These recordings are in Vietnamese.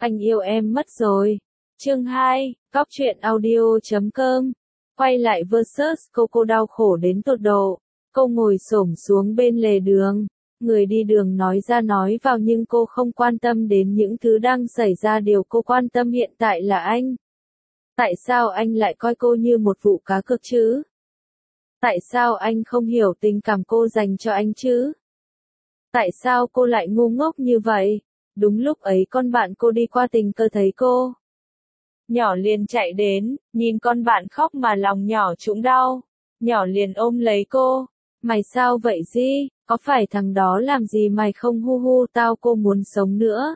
Anh yêu em mất rồi. Chương 2, Góc truyện audio.com. Quay lại versus cô đau khổ đến tột độ. Cô ngồi xổm xuống bên lề đường. Người đi đường nói ra nói vào nhưng cô không quan tâm đến những thứ đang xảy ra, điều cô quan tâm hiện tại là anh. Tại sao anh lại coi cô như một vụ cá cược chứ? Tại sao anh không hiểu tình cảm cô dành cho anh chứ? Tại sao cô lại ngu ngốc như vậy? Đúng lúc ấy con bạn cô đi qua tình cờ thấy cô. Nhỏ liền chạy đến, nhìn con bạn khóc mà lòng nhỏ trũng đau. Nhỏ liền ôm lấy cô. Mày sao vậy Di? Có phải thằng đó làm gì mày không? Hu hu, tao cô muốn sống nữa.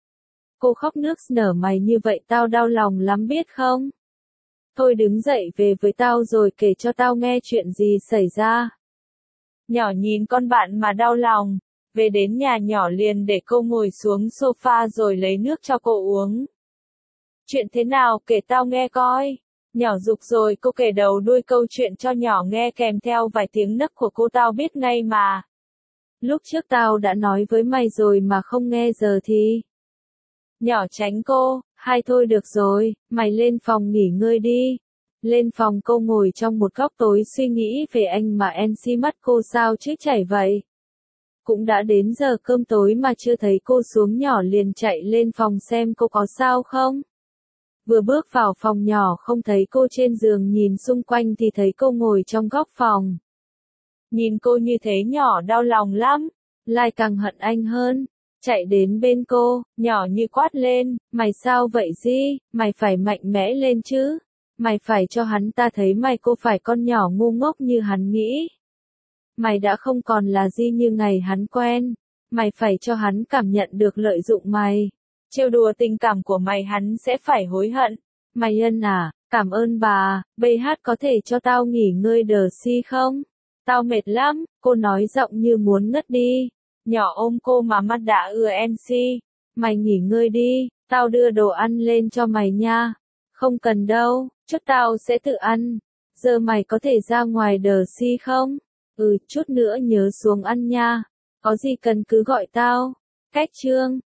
Cô khóc nức nở, mày như vậy tao đau lòng lắm biết không? Thôi đứng dậy về với tao rồi kể cho tao nghe chuyện gì xảy ra. Nhỏ nhìn con bạn mà đau lòng. Về đến nhà nhỏ liền để cô ngồi xuống sofa rồi lấy nước cho cô uống. Chuyện thế nào kể tao nghe coi. Nhỏ giục rồi cô kể đầu đuôi câu chuyện cho nhỏ nghe kèm theo vài tiếng nấc của cô, tao biết ngay mà. Lúc trước tao đã nói với mày rồi mà không nghe, giờ thì. Nhỏ tránh cô, hay thôi được rồi, mày lên phòng nghỉ ngơi đi. Lên phòng, cô ngồi trong một góc tối suy nghĩ về anh mà NC mắt cô sao chứ chảy vậy. Cũng đã đến giờ cơm tối mà chưa thấy cô xuống, nhỏ liền chạy lên phòng xem cô có sao không. Vừa bước vào phòng nhỏ không thấy cô trên giường, nhìn xung quanh thì thấy cô ngồi trong góc phòng. Nhìn cô như thế nhỏ đau lòng lắm, lại càng hận anh hơn. Chạy đến bên cô, nhỏ như quát lên, mày sao vậy Di, mày phải mạnh mẽ lên chứ. Mày phải cho hắn ta thấy mày cô phải con nhỏ ngu ngốc như hắn nghĩ. Mày đã không còn là Di như ngày hắn quen. Mày phải cho hắn cảm nhận được lợi dụng mày. Trêu đùa tình cảm của mày hắn sẽ phải hối hận. Mày ân à, cảm ơn bà, BH có thể cho tao nghỉ ngơi đờ si không? Tao mệt lắm, cô nói giọng như muốn ngất đi. Nhỏ ôm cô mà mắt đã ưa MC. Mày nghỉ ngơi đi, tao đưa đồ ăn lên cho mày nha. Không cần đâu, chút tao sẽ tự ăn. Giờ mày có thể ra ngoài đờ si không? Chút nữa nhớ xuống ăn nha. Có gì cần cứ gọi tao. Cách chương.